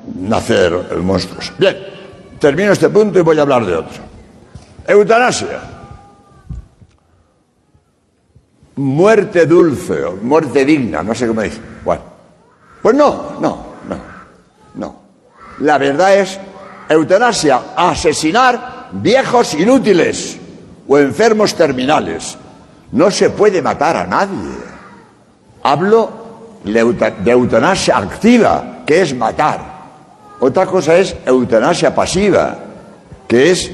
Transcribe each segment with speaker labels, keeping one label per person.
Speaker 1: nacer monstruos. Bien, termino este punto y voy a hablar de otro. Eutanasia. Muerte dulce o muerte digna, no sé cómo dice. Bueno, pues no. La verdad es, eutanasia, asesinar viejos inútiles o enfermos terminales. No se puede matar a nadie. Hablo de eutanasia activa, que es matar. Otra cosa es eutanasia pasiva, que es,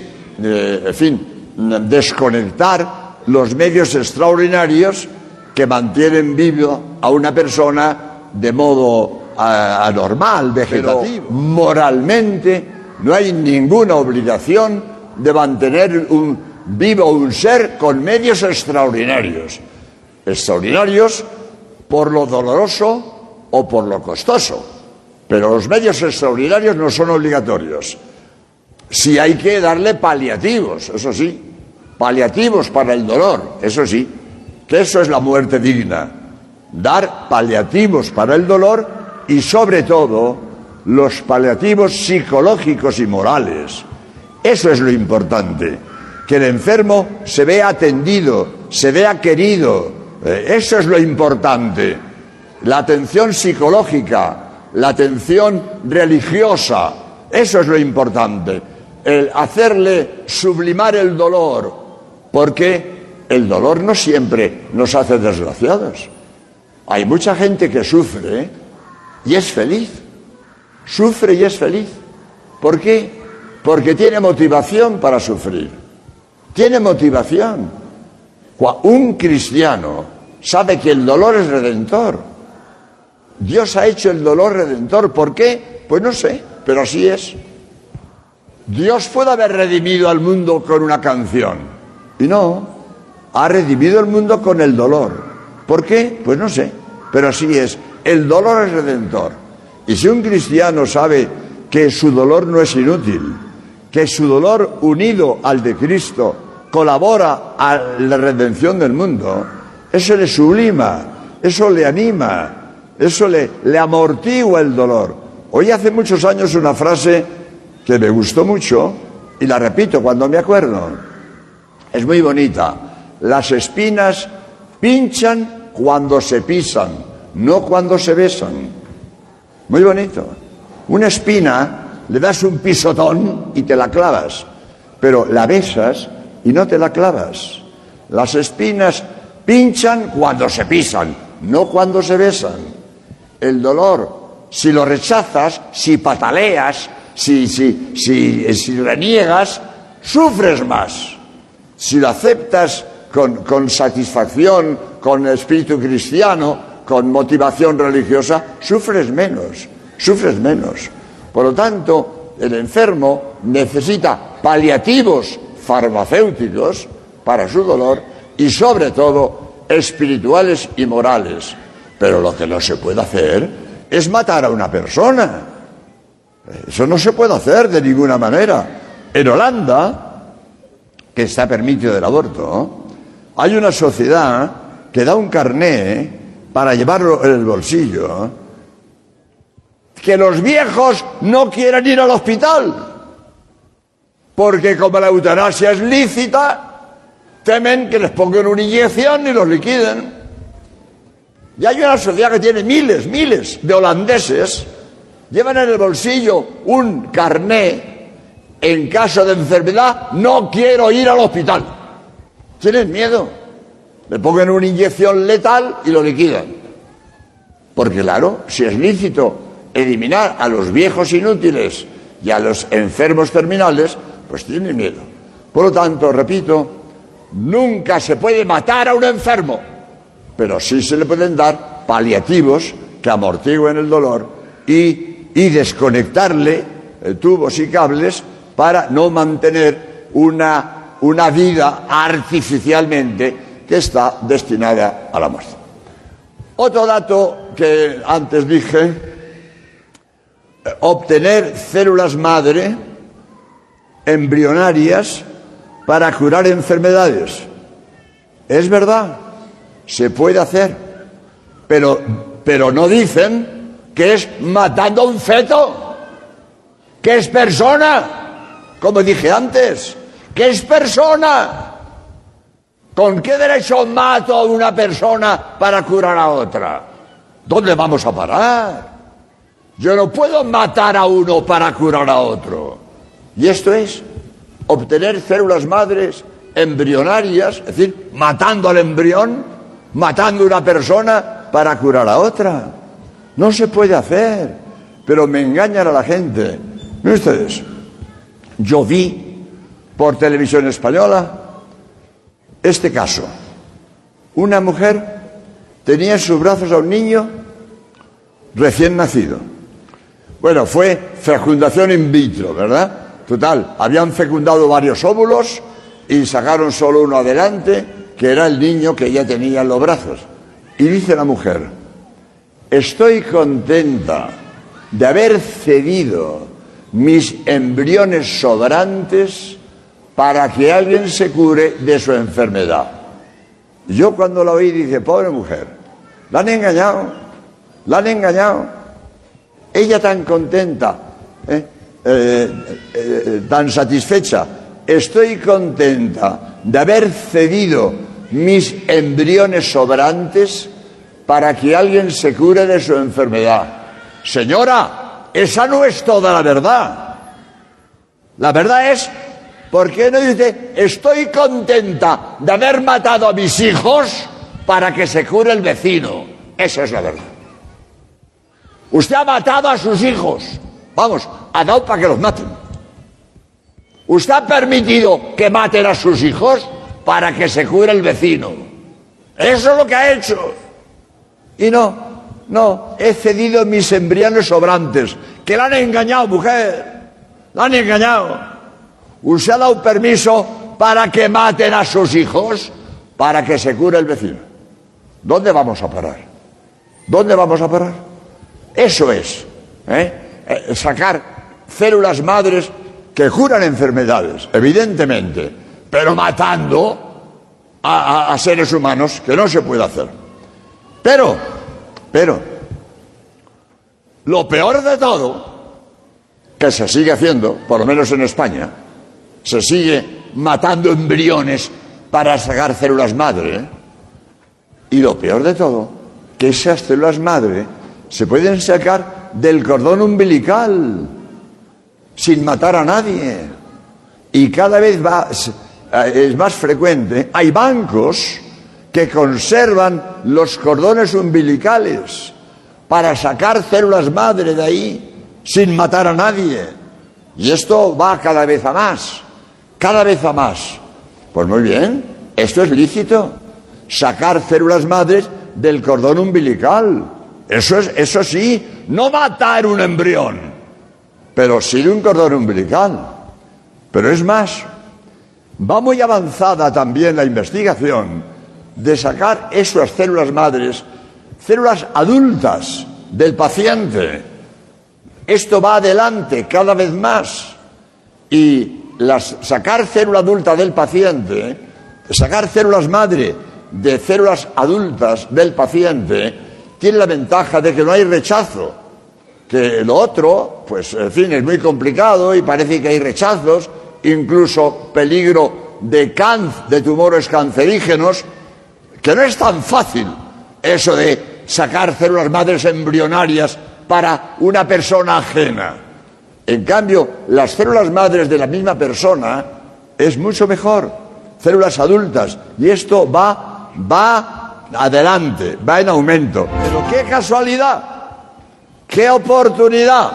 Speaker 1: desconectar los medios extraordinarios que mantienen vivo a una persona de modo anormal, vegetativo. Pero moralmente no hay ninguna obligación de mantener vivo un ser con medios extraordinarios. Extraordinarios por lo doloroso o por lo costoso. Pero los medios extraordinarios no son obligatorios. Sí hay que darle paliativos, eso sí. Paliativos para el dolor, eso sí. Que eso es la muerte digna. Dar paliativos para el dolor y sobre todo los paliativos psicológicos y morales. Eso es lo importante. Que el enfermo se vea atendido, se vea querido. Eso es lo importante. La atención psicológica, la atención religiosa, eso es lo importante. El hacerle sublimar el dolor, porque el dolor no siempre nos hace desgraciados. Hay mucha gente que sufre y es feliz. Sufre y es feliz. ¿Por qué? Porque tiene motivación para sufrir. Tiene motivación. Un cristiano sabe que el dolor es redentor. Dios ha hecho el dolor redentor. ¿Por qué? Pues no sé, pero así es. Dios puede haber redimido al mundo con una canción. Y no, ha redimido el mundo con el dolor. ¿Por qué? Pues no sé, pero así es. El dolor es redentor. Y si un cristiano sabe que su dolor no es inútil, que su dolor unido al de Cristo colabora a la redención del mundo, eso le sublima, eso le anima, eso le amortigua el dolor. Oí hace muchos años una frase que me gustó mucho y la repito cuando me acuerdo. Es muy bonita. Las espinas pinchan cuando se pisan, no cuando se besan. Muy bonito. Una espina le das un pisotón y te la clavas, pero la besas y no te la clavas. Las espinas pinchan cuando se pisan, no cuando se besan. El dolor, si lo rechazas, si pataleas, si reniegas, sufres más. Si lo aceptas con satisfacción, con espíritu cristiano, con motivación religiosa, sufres menos. Por lo tanto, el enfermo necesita paliativos farmacéuticos para su dolor y sobre todo espirituales y morales. Pero lo que no se puede hacer es matar a una persona. Eso no se puede hacer de ninguna manera. En Holanda, que está permitido el aborto, hay una sociedad que da un carné para llevarlo en el bolsillo, que los viejos no quieren ir al hospital, porque como la eutanasia es lícita, temen que les pongan una inyección y los liquiden. Y hay una sociedad que tiene miles de holandeses, llevan en el bolsillo un carné, en caso de enfermedad, no quiero ir al hospital. Tienen miedo. Le pongan una inyección letal y lo liquidan. Porque claro, si es lícito eliminar a los viejos inútiles y a los enfermos terminales, pues tienen miedo. Por lo tanto, repito, nunca se puede matar a un enfermo, pero sí se le pueden dar paliativos que amortiguen el dolor y desconectarle tubos y cables para no mantener una vida artificialmente que está destinada a la muerte. Otro dato que antes dije: obtener células madre embrionarias para curar enfermedades. Es verdad, se puede hacer, pero no dicen que es matando a un feto. ¿Qué es persona? Como dije antes, ¿qué es persona? ¿Con qué derecho mato a una persona para curar a otra? ¿Dónde vamos a parar? Yo no puedo matar a uno para curar a otro. Y esto es obtener células madres embrionarias, es decir, matando al embrión, matando a una persona para curar a otra. No se puede hacer, pero me engañan a la gente. Miren ustedes, yo vi por televisión española este caso. Una mujer tenía en sus brazos a un niño recién nacido. Bueno, fue fecundación in vitro, ¿verdad? Total, habían fecundado varios óvulos y sacaron solo uno adelante, que era el niño que ella tenía en los brazos. Y dice la mujer: estoy contenta de haber cedido mis embriones sobrantes para que alguien se cure de su enfermedad. Yo cuando la oí dije: pobre mujer, la han engañado, la han engañado. Ella tan contenta, tan satisfecha: estoy contenta de haber cedido mis embriones sobrantes para que alguien se cure de su enfermedad. Señora, esa no es toda la verdad. La verdad es, ¿por qué no dice: estoy contenta de haber matado a mis hijos para que se cure el vecino? Esa es la verdad. Usted ha matado a sus hijos. Vamos, ha dado para que los maten. Usted ha permitido que maten a sus hijos para que se cure el vecino. Eso es lo que ha hecho. Y no, he cedido mis embriones sobrantes. Que la han engañado, mujer. La han engañado. Usted ha dado permiso para que maten a sus hijos para que se cure el vecino. ¿Dónde vamos a parar? ¿Dónde vamos a parar? Eso es, sacar células madres que curan enfermedades, evidentemente, pero matando a seres humanos, que no se puede hacer. Pero, lo peor de todo, que se sigue haciendo, por lo menos en España, se sigue matando embriones para sacar células madre, y lo peor de todo, que esas células madre se pueden sacar del cordón umbilical sin matar a nadie. Y cada vez es más frecuente. Hay bancos que conservan los cordones umbilicales para sacar células madre de ahí sin matar a nadie. Y esto va cada vez a más. Cada vez a más. Pues muy bien, esto es lícito. Sacar células madres del cordón umbilical. Eso sí, no matar un embrión, pero sí de un cordón umbilical. Pero es más, va muy avanzada también la investigación de sacar esas células madres, células adultas del paciente. Esto va adelante cada vez más. Y sacar célula adulta del paciente, sacar células madre de células adultas del paciente, tiene la ventaja de que no hay rechazo, que lo otro, pues en fin, es muy complicado y parece que hay rechazos, incluso peligro de cáncer, de tumores cancerígenos, que no es tan fácil eso de sacar células madres embrionarias para una persona ajena. En cambio, las células madres de la misma persona es mucho mejor, células adultas, y esto va adelante, va en aumento. Pero qué casualidad, qué oportunidad.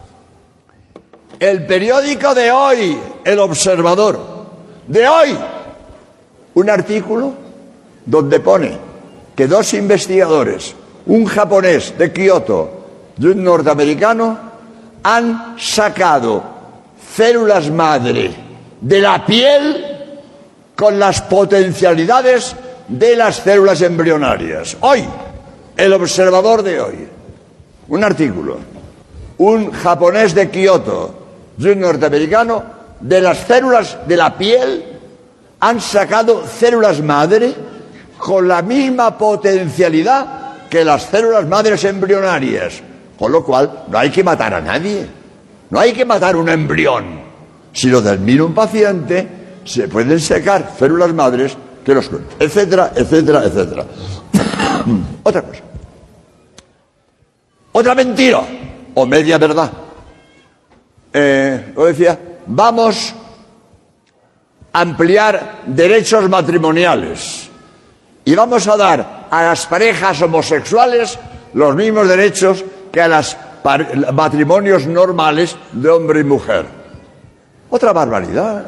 Speaker 1: El periódico de hoy, El Observador, de hoy, un artículo donde pone que dos investigadores, un japonés de Kioto y un norteamericano, han sacado células madre de la piel con las potencialidades de las células embrionarias. Hoy, El Observador de hoy, un artículo, un japonés de Kioto y un norteamericano, de las células de la piel han sacado células madre con la misma potencialidad que las células madres embrionarias, con lo cual no hay que matar a nadie. No hay que matar un embrión. Si lo termina un paciente, se pueden secar células madres que los cuentan, etcétera, etcétera, etcétera. Otra cosa. Otra mentira, o media verdad. Lo decía, vamos a ampliar derechos matrimoniales y vamos a dar a las parejas homosexuales los mismos derechos que a los matrimonios normales de hombre y mujer. Otra barbaridad,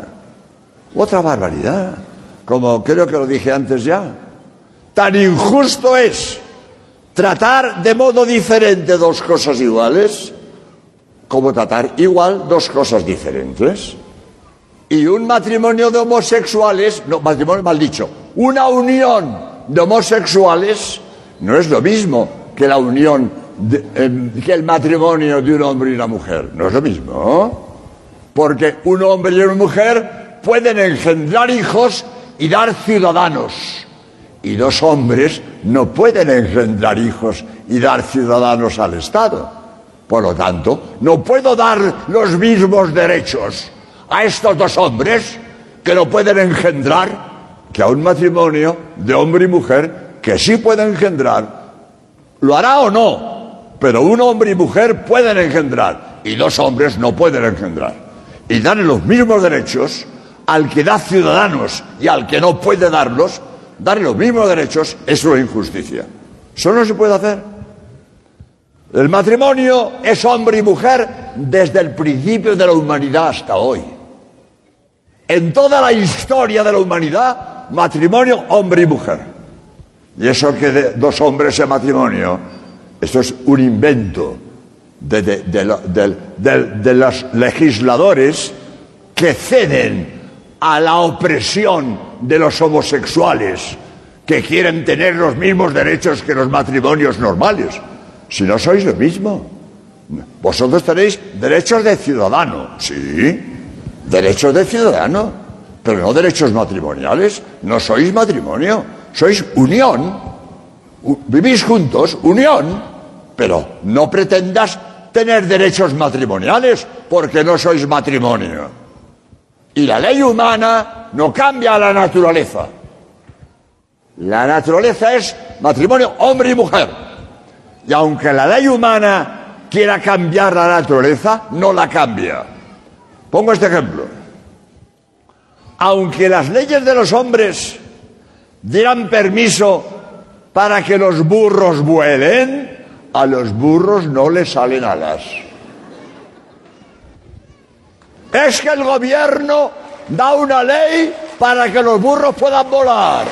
Speaker 1: como creo que lo dije antes ya. Tan injusto es tratar de modo diferente dos cosas iguales como tratar igual dos cosas diferentes. Y un matrimonio de homosexuales, no, matrimonio mal dicho, una unión de homosexuales no es lo mismo que la unión, que el matrimonio de un hombre y una mujer. No es lo mismo. Porque un hombre y una mujer pueden engendrar hijos y dar ciudadanos. Y dos hombres no pueden engendrar hijos y dar ciudadanos al Estado. Por lo tanto, no puedo dar los mismos derechos a estos dos hombres que no pueden engendrar que a un matrimonio de hombre y mujer que sí puede engendrar. ¿Lo hará o no? Pero un hombre y mujer pueden engendrar y dos hombres no pueden engendrar. Y darle los mismos derechos al que da ciudadanos y al que no puede darlos, darle los mismos derechos es una injusticia. Eso no se puede hacer. El matrimonio es hombre y mujer desde el principio de la humanidad hasta hoy. En toda la historia de la humanidad, matrimonio, hombre y mujer. Y eso que de dos hombres en matrimonio, esto es un invento de los legisladores que ceden a la opresión de los homosexuales, que quieren tener los mismos derechos que los matrimonios normales. Si no sois lo mismo. Vosotros tenéis derechos de ciudadano, sí, derechos de ciudadano, pero no derechos matrimoniales. No sois matrimonio, sois unión. Vivís juntos, unión, pero no pretendas tener derechos matrimoniales porque no sois matrimonio. Y la ley humana no cambia la naturaleza. La naturaleza es matrimonio, hombre y mujer. Y aunque la ley humana quiera cambiar la naturaleza, no la cambia. Pongo este ejemplo. Aunque las leyes de los hombres dieran permiso para que los burros vuelen, a los burros no les salen alas. Es que el gobierno da una ley para que los burros puedan volar.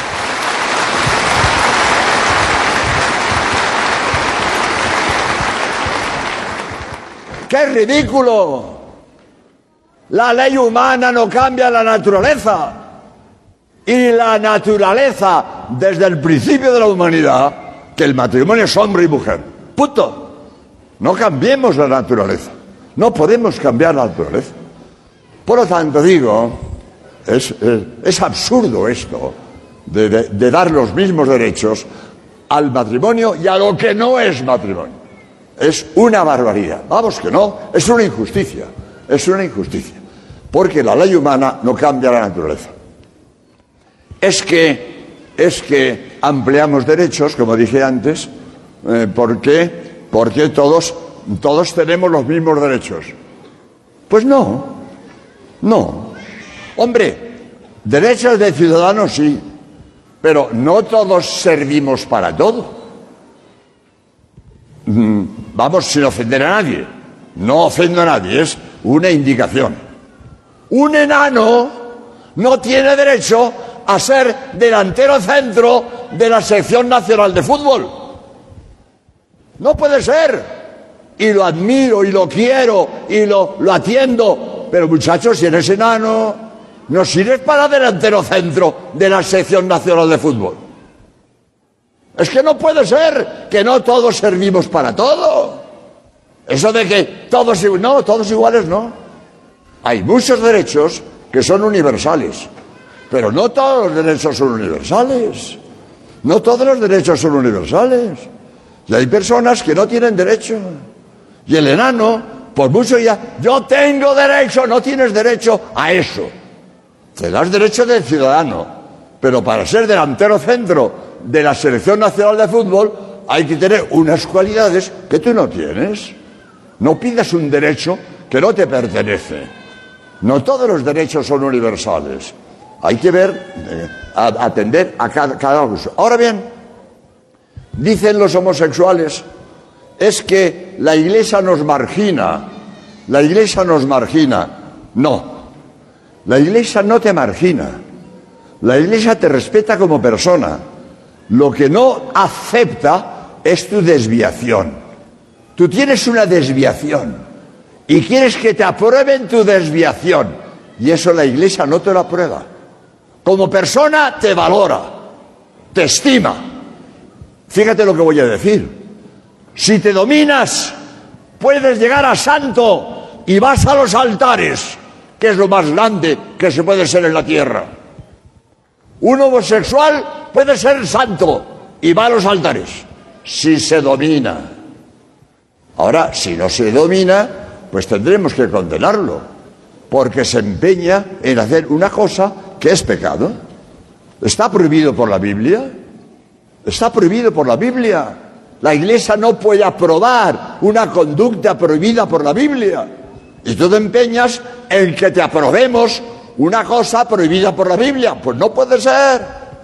Speaker 1: ¡Qué ridículo! La ley humana no cambia la naturaleza. Y la naturaleza, desde el principio de la humanidad, que el matrimonio es hombre y mujer. ¡Punto! No cambiemos la naturaleza. No podemos cambiar la naturaleza. Por lo tanto, digo, es absurdo esto de dar los mismos derechos al matrimonio y a lo que no es matrimonio. Es una barbaridad. Vamos que no, es una injusticia. Es una injusticia. Porque la ley humana no cambia la naturaleza. Es que ampliamos derechos, como dije antes, porque todos tenemos los mismos derechos. Pues no. Hombre, derechos de ciudadanos sí, pero no todos servimos para todo. Vamos, sin ofender a nadie. No ofendo a nadie, es una indicación. Un enano no tiene derecho a ser delantero centro de la selección nacional de fútbol. No puede ser. Y lo admiro, y lo quiero, y lo atiendo. Pero muchachos, si eres enano, no sirves para delantero centro de la selección nacional de fútbol. Es que no puede ser que no todos servimos para todo. Eso de que todos iguales no. Hay muchos derechos que son universales, pero no todos los derechos son universales. No todos los derechos son universales. Y hay personas que no tienen derecho. Y el enano Por mucho ya, yo tengo derecho, no tienes derecho a eso. Te das derecho de ciudadano, pero para ser delantero centro de la Selección Nacional de Fútbol hay que tener unas cualidades que tú no tienes. No pidas un derecho que no te pertenece. No todos los derechos son universales. Hay que ver, atender a cada uso. Ahora bien, dicen los homosexuales, es que la Iglesia nos margina. La Iglesia nos margina. No, la Iglesia no te margina. La Iglesia te respeta como persona. Lo que no acepta es tu desviación. Tú tienes una desviación y quieres que te aprueben tu desviación. Y eso la Iglesia no te lo aprueba. Como persona te valora, te estima. Fíjate lo que voy a decir. Si te dominas, puedes llegar a santo y vas a los altares, que es lo más grande que se puede ser en la tierra. Un homosexual puede ser santo y va a los altares, si se domina. Ahora, si no se domina, pues tendremos que condenarlo, porque se empeña en hacer una cosa que es pecado. ¿Está prohibido por la Biblia? Está prohibido por la Biblia. La Iglesia no puede aprobar una conducta prohibida por la Biblia. Y tú te empeñas en que te aprobemos una cosa prohibida por la Biblia. Pues no puede ser.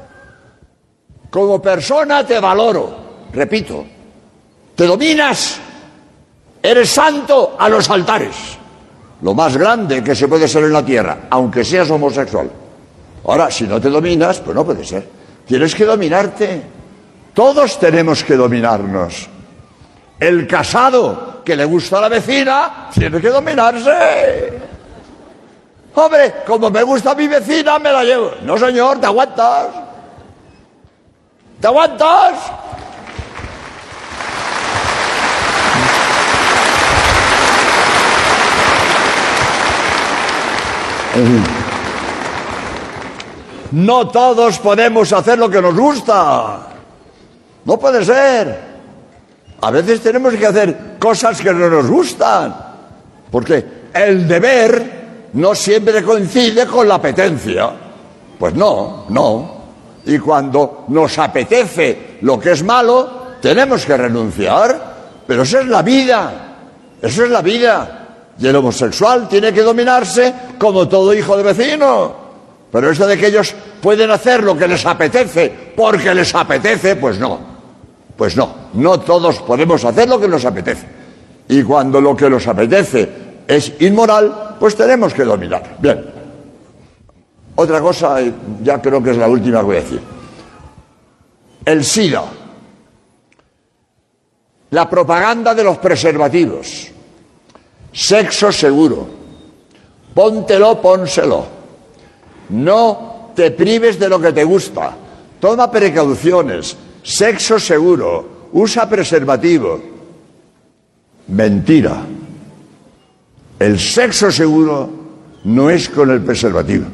Speaker 1: Como persona te valoro. Repito, te dominas, eres santo a los altares. Lo más grande que se puede ser en la tierra, aunque seas homosexual. Ahora, si no te dominas, pues no puede ser. Tienes que dominarte. Todos tenemos que dominarnos. El casado que le gusta a la vecina tiene que dominarse. Hombre, como me gusta a mi vecina, me la llevo. No, señor, te aguantas. ¿Te aguantas? No todos podemos hacer lo que nos gusta. No puede ser. A veces tenemos que hacer cosas que no nos gustan, porque el deber no siempre coincide con la apetencia. Pues no. Y cuando nos apetece lo que es malo, tenemos que renunciar. Pero eso es la vida. Eso es la vida. Y el homosexual tiene que dominarse como todo hijo de vecino. Pero eso de que ellos pueden hacer lo que les apetece porque les apetece, pues no. Pues no todos podemos hacer lo que nos apetece. Y cuando lo que nos apetece es inmoral, pues tenemos que dominar. Bien. Otra cosa, ya creo que es la última que voy a decir. El SIDA. La propaganda de los preservativos. Sexo seguro. Póntelo, pónselo. No te prives de lo que te gusta. Toma precauciones. Sexo seguro, usa preservativo. Mentira. El sexo seguro no es con el preservativo.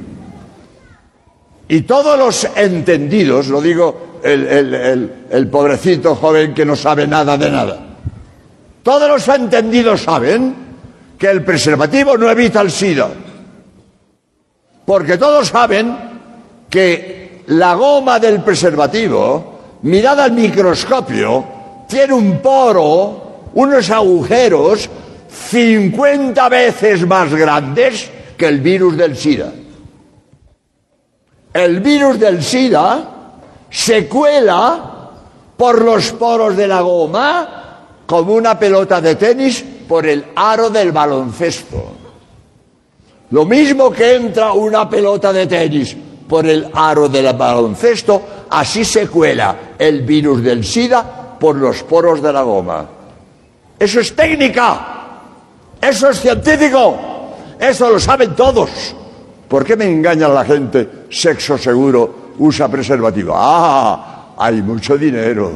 Speaker 1: Y todos los entendidos, lo digo el pobrecito joven que no sabe nada de nada, todos los entendidos saben que el preservativo no evita el SIDA. Porque todos saben que la goma del preservativo, mirada al microscopio, tiene un poro, unos agujeros 50 veces más grandes que el virus del SIDA. El virus del SIDA se cuela por los poros de la goma como una pelota de tenis por el aro del baloncesto. Lo mismo que entra una pelota de tenis por el aro del baloncesto, así se cuela el virus del SIDA por los poros de la goma. Eso es técnica, eso es científico, eso lo saben todos. ¿Por qué me engaña la gente? Sexo seguro, usa preservativo. ¡Ah! Hay mucho dinero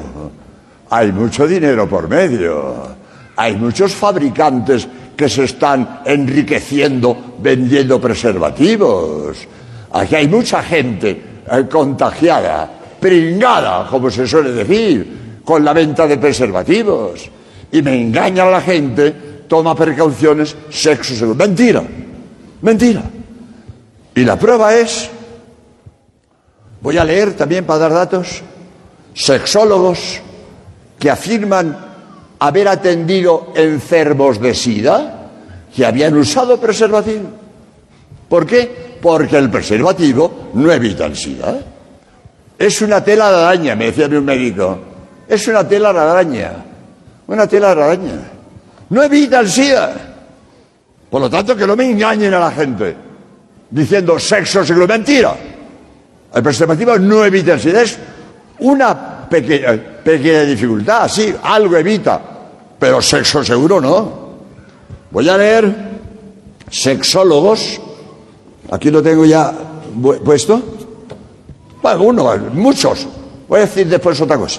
Speaker 1: por medio. Hay muchos fabricantes que se están enriqueciendo vendiendo preservativos. Aquí hay mucha gente contagiada, pringada, como se suele decir, con la venta de preservativos. Y me engaña la gente toma precauciones, sexo seguro. Mentira, mentira. Y la prueba es, voy a leer también para dar datos, sexólogos que afirman haber atendido enfermos de SIDA que habían usado preservativo. ¿Por qué? Porque el preservativo no evita el SIDA. Es una tela de araña, me decía un médico. Es una tela de araña. Una tela de araña. No evita el SIDA. Por lo tanto, que no me engañen a la gente diciendo sexo seguro. Mentira. El preservativo no evita el SIDA. Es una pequeña dificultad. Sí, algo evita. Pero sexo seguro no. Voy a leer sexólogos. Aquí lo tengo ya puesto. Bueno, muchos. Voy a decir después otra cosa.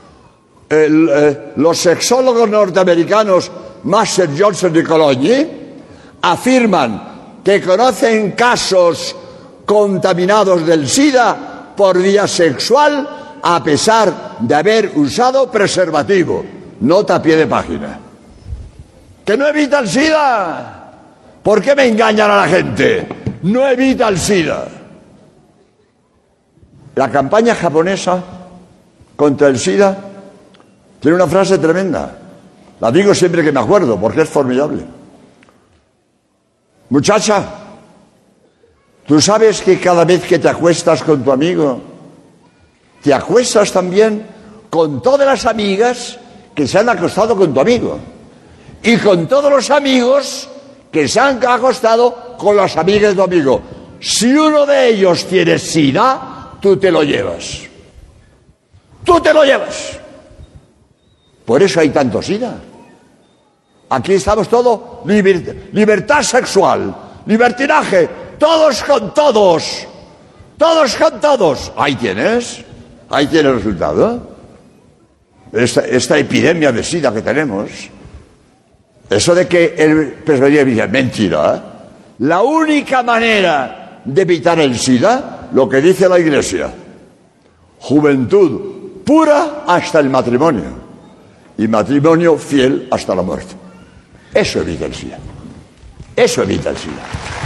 Speaker 1: Los sexólogos norteamericanos Master Johnson y Cologne afirman que conocen casos contaminados del SIDA por vía sexual a pesar de haber usado preservativo. Nota a pie de página. ¡Que no evita el SIDA! ¿Por qué me engañan a la gente? No evita el SIDA. La campaña japonesa contra el SIDA tiene una frase tremenda. La digo siempre que me acuerdo, porque es formidable. Muchacha, ¿tú sabes que cada vez que te acuestas con tu amigo, te acuestas también con todas las amigas que se han acostado con tu amigo? Y con todos los amigos que se han acostado con las amigas de tu amigo. Si uno de ellos tiene SIDA, tú te lo llevas. Tú te lo llevas. Por eso hay tanto SIDA. Aquí estamos todos, libertad sexual, libertinaje, todos con todos. Todos con todos. Ahí tienes el resultado. Esta epidemia de SIDA que tenemos. Eso de que el preservativo es mentira. La única manera de evitar el SIDA, lo que dice la Iglesia, juventud pura hasta el matrimonio y matrimonio fiel hasta la muerte. Eso evita el SIDA. Eso evita el SIDA.